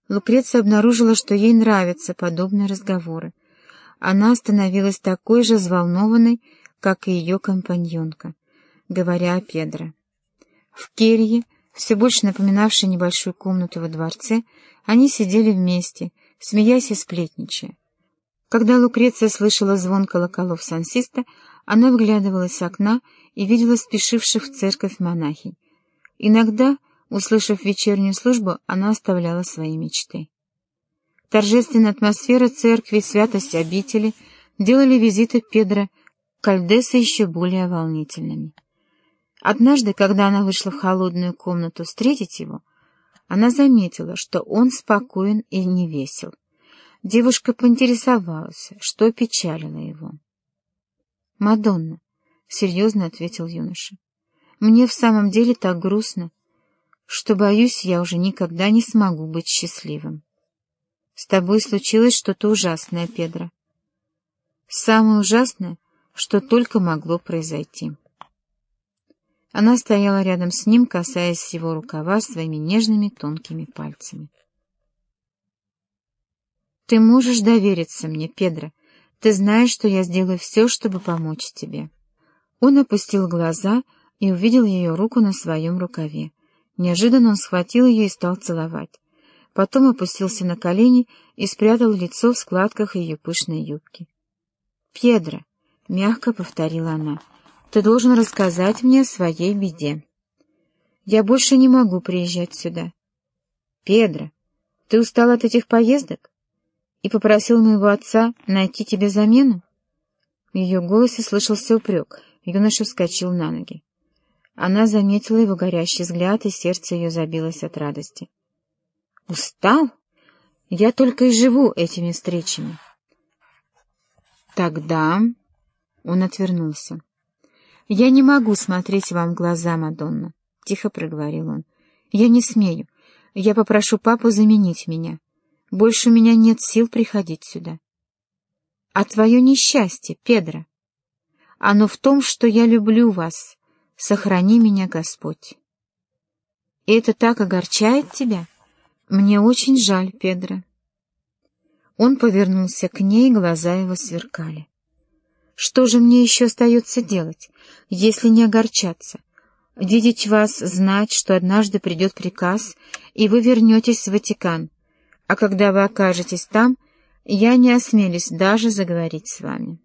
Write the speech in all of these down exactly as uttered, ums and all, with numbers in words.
Лукреция обнаружила, что ей нравятся подобные разговоры. Она становилась такой же взволнованной, как и ее компаньонка, говоря о Педро. В келье, все больше напоминавшей небольшую комнату во дворце, они сидели вместе, смеясь и сплетничая. Когда Лукреция слышала звон колоколов Сан-Систо, она выглядывала с окна и видела спешивших в церковь монахинь. Иногда, услышав вечернюю службу, она оставляла свои мечты. Торжественная атмосфера церкви и святость обители делали визиты Педро Кальдеса еще более волнительными. Однажды, когда она вышла в холодную комнату встретить его, она заметила, что он спокоен и невесел. Девушка поинтересовалась, что печалило его. «Мадонна», — серьезно ответил юноша, — «мне в самом деле так грустно, что, боюсь, я уже никогда не смогу быть счастливым. С тобой случилось что-то ужасное, Педро. Самое ужасное, что только могло произойти». Она стояла рядом с ним, касаясь его рукава своими нежными тонкими пальцами. «Ты можешь довериться мне, Педро. Ты знаешь, что я сделаю все, чтобы помочь тебе». Он опустил глаза и увидел ее руку на своем рукаве. Неожиданно он схватил ее и стал целовать. Потом опустился на колени и спрятал лицо в складках ее пышной юбки. «Педро», — мягко повторила она, — «ты должен рассказать мне о своей беде. Я больше не могу приезжать сюда». «Педро, ты устал от этих поездок? И попросил моего отца найти тебе замену?» В ее голосе слышался упрек. Юноша вскочил на ноги. Она заметила его горящий взгляд, и сердце ее забилось от радости. «Устал? Я только и живу этими встречами». «Тогда...» — он отвернулся. «Я не могу смотреть вам в глаза, Мадонна», — тихо проговорил он. «Я не смею. Я попрошу папу заменить меня. Больше у меня нет сил приходить сюда». «А твое несчастье, Педро? Оно в том, что я люблю вас. Сохрани меня, Господь». «И это так огорчает тебя? Мне очень жаль, Педро». Он повернулся к ней, глаза его сверкали. «Что же мне еще остается делать, если не огорчаться? Видеть вас, знать, что однажды придет приказ, и вы вернетесь в Ватикан, а когда вы окажетесь там, я не осмелюсь даже заговорить с вами.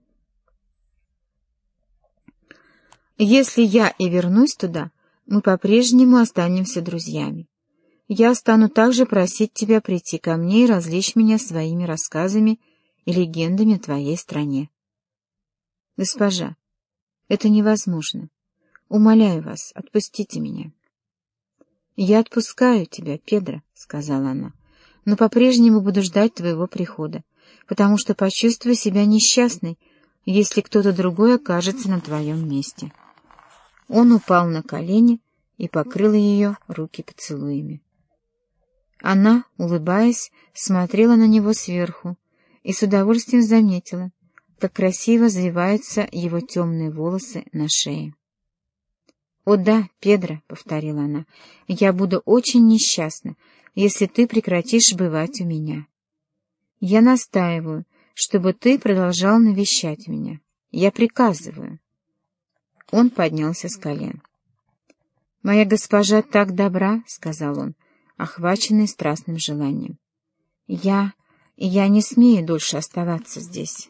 Если я и вернусь туда, мы по-прежнему останемся друзьями. Я стану также просить тебя прийти ко мне и развлечь меня своими рассказами и легендами о твоей стране». «Госпожа, это невозможно. Умоляю вас, отпустите меня». «Я отпускаю тебя, Педро», — сказала она, — «но по-прежнему буду ждать твоего прихода, потому что почувствую себя несчастной, если кто-то другой окажется на твоем месте». Он упал на колени и покрыл ее руки поцелуями. Она, улыбаясь, смотрела на него сверху и с удовольствием заметила, как красиво завиваются его темные волосы на шее. «О да, Педро», — повторила она, — «я буду очень несчастна, если ты прекратишь бывать у меня. Я настаиваю, чтобы ты продолжал навещать меня. Я приказываю». Он поднялся с колен. «Моя госпожа так добра», — сказал он, охваченный страстным желанием. «Я... я не смею дольше оставаться здесь».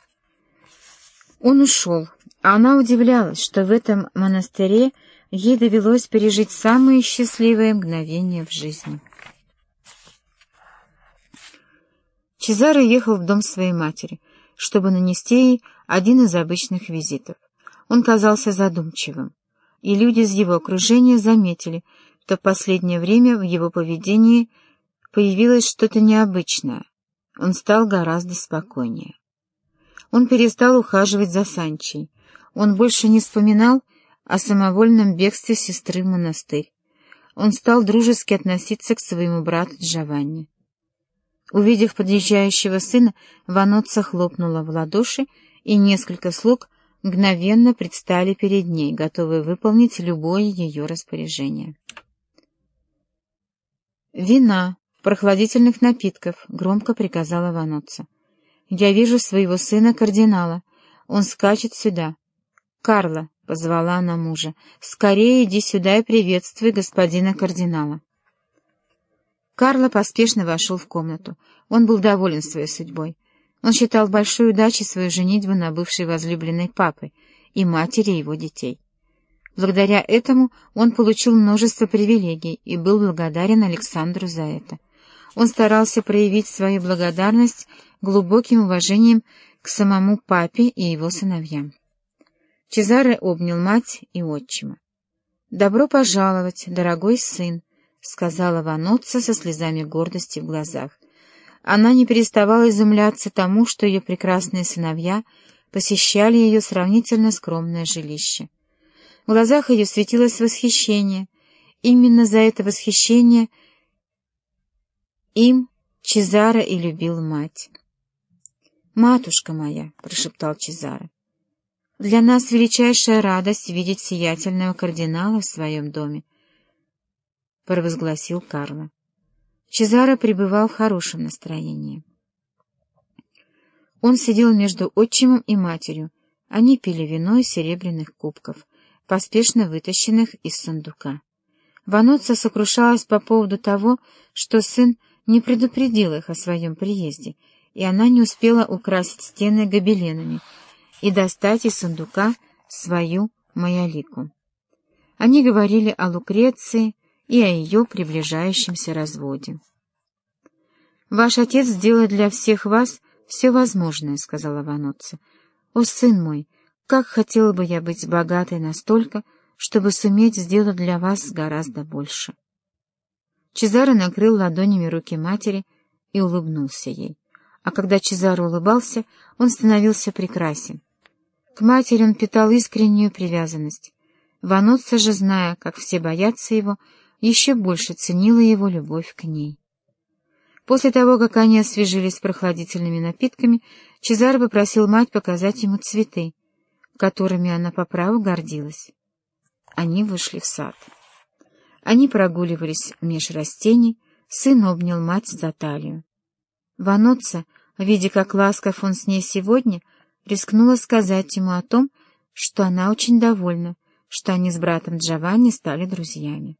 Он ушел, а она удивлялась, что в этом монастыре ей довелось пережить самые счастливые мгновения в жизни. Чезаро ехал в дом своей матери, чтобы нанести ей один из обычных визитов. Он казался задумчивым, и люди из его окружения заметили, что в последнее время в его поведении появилось что-то необычное. Он стал гораздо спокойнее. Он перестал ухаживать за Санчей. Он больше не вспоминал о самовольном бегстве сестры в монастырь. Он стал дружески относиться к своему брату Джованни. Увидев подъезжающего сына, Ваноцци хлопнула в ладоши, и несколько слуг мгновенно предстали перед ней, готовые выполнить любое ее распоряжение. «Вина», прохладительных напитков», — громко приказала Ваноцци. «Я вижу своего сына-кардинала. Он скачет сюда». «Карло», — позвала она мужа, — «скорее иди сюда и приветствуй господина кардинала». Карло поспешно вошел в комнату. Он был доволен своей судьбой. Он считал большой удачей свою женитьбу на бывшей возлюбленной папы и матери его детей. Благодаря этому он получил множество привилегий и был благодарен Александру за это. Он старался проявить свою благодарность глубоким уважением к самому папе и его сыновьям. Чезаре обнял мать и отчима. «Добро пожаловать, дорогой сын», — сказала Ваноцци со слезами гордости в глазах. Она не переставала изумляться тому, что ее прекрасные сыновья посещали ее сравнительно скромное жилище. В глазах ее светилось восхищение. Именно за это восхищение им Чезаре и любил мать. «Матушка моя», — прошептал Чезаре, — «для нас величайшая радость видеть сиятельного кардинала в своем доме», — провозгласил Карло. Чезаре пребывал в хорошем настроении. Он сидел между отчимом и матерью. Они пили вино из серебряных кубков, поспешно вытащенных из сундука. Ваноцци сокрушалась по поводу того, что сын не предупредил их о своем приезде, и она не успела украсить стены гобеленами и достать из сундука свою маялику. Они говорили о Лукреции и о ее приближающемся разводе. «Ваш отец сделает для всех вас все возможное», — сказала Ваноцци. «О, сын мой, как хотела бы я быть богатой настолько, чтобы суметь сделать для вас гораздо больше». Чезаре накрыл ладонями руки матери и улыбнулся ей. А когда Чезаре улыбался, он становился прекрасен. К матери он питал искреннюю привязанность. Ваноцци же, зная, как все боятся его, еще больше ценила его любовь к ней. После того, как они освежились прохладительными напитками, Чезаре попросил мать показать ему цветы, которыми она по праву гордилась. Они вышли в сад. Они прогуливались меж растений, сын обнял мать за талию. Ваноцци, видя, как ласков он с ней сегодня, рискнула сказать ему о том, что она очень довольна, что они с братом Джованни стали друзьями.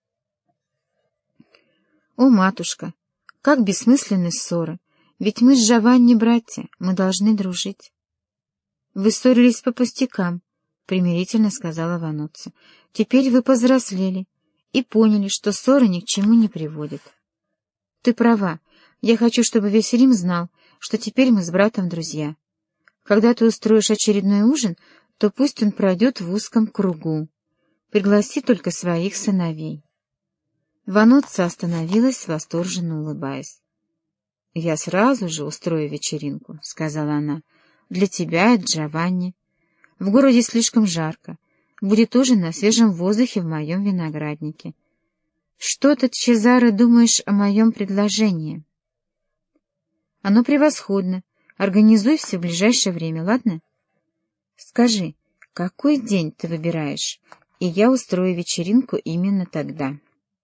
«О, матушка, как бессмысленны ссоры, ведь мы с Джованни братья, мы должны дружить». «Вы ссорились по пустякам», — примирительно сказала Ваноцци. «Теперь вы повзрослели и поняли, что ссоры ни к чему не приводят». «Ты права. Я хочу, чтобы весь Рим знал, что теперь мы с братом друзья. Когда ты устроишь очередной ужин, то пусть он пройдет в узком кругу. Пригласи только своих сыновей». Ваноцци остановилась, восторженно улыбаясь. «Я сразу же устрою вечеринку», — сказала она, — «для тебя и Джованни. В городе слишком жарко. Будет ужин на свежем воздухе в моем винограднике. Что ты, Чезаре, думаешь о моем предложении?» «Оно превосходно. Организуй все в ближайшее время, ладно? Скажи, какой день ты выбираешь, и я устрою вечеринку именно тогда».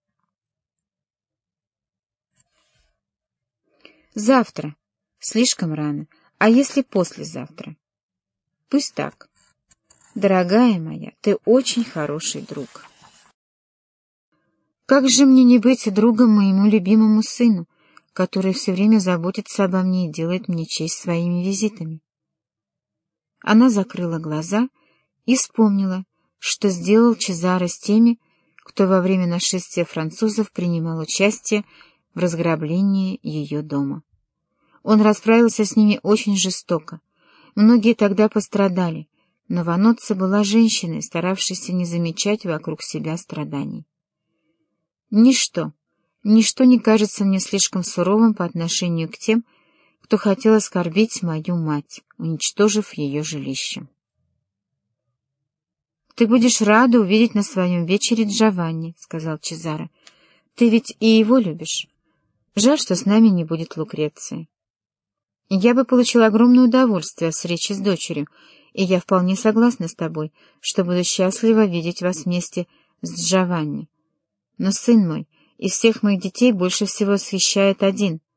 «Завтра. Слишком рано. А если послезавтра?» «Пусть так. Дорогая моя, ты очень хороший друг». «Как же мне не быть другом моему любимому сыну, который все время заботится обо мне и делает мне честь своими визитами?» Она закрыла глаза и вспомнила, что сделал Чезаре с теми, кто во время нашествия французов принимал участие в разграблении ее дома. Он расправился с ними очень жестоко. Многие тогда пострадали, но Ваноцци была женщиной, старавшейся не замечать вокруг себя страданий. «Ничто, ничто не кажется мне слишком суровым по отношению к тем, кто хотел оскорбить мою мать, уничтожив ее жилище». «Ты будешь рада увидеть на своем вечере Джованни», — сказал Чезаре. «Ты ведь и его любишь. Жаль, что с нами не будет Лукреции. Я бы получила огромное удовольствие от встречи с дочерью, и я вполне согласна с тобой, что буду счастлива видеть вас вместе с Джованни. Но, сын мой, Из всех моих детей больше всего освещает один.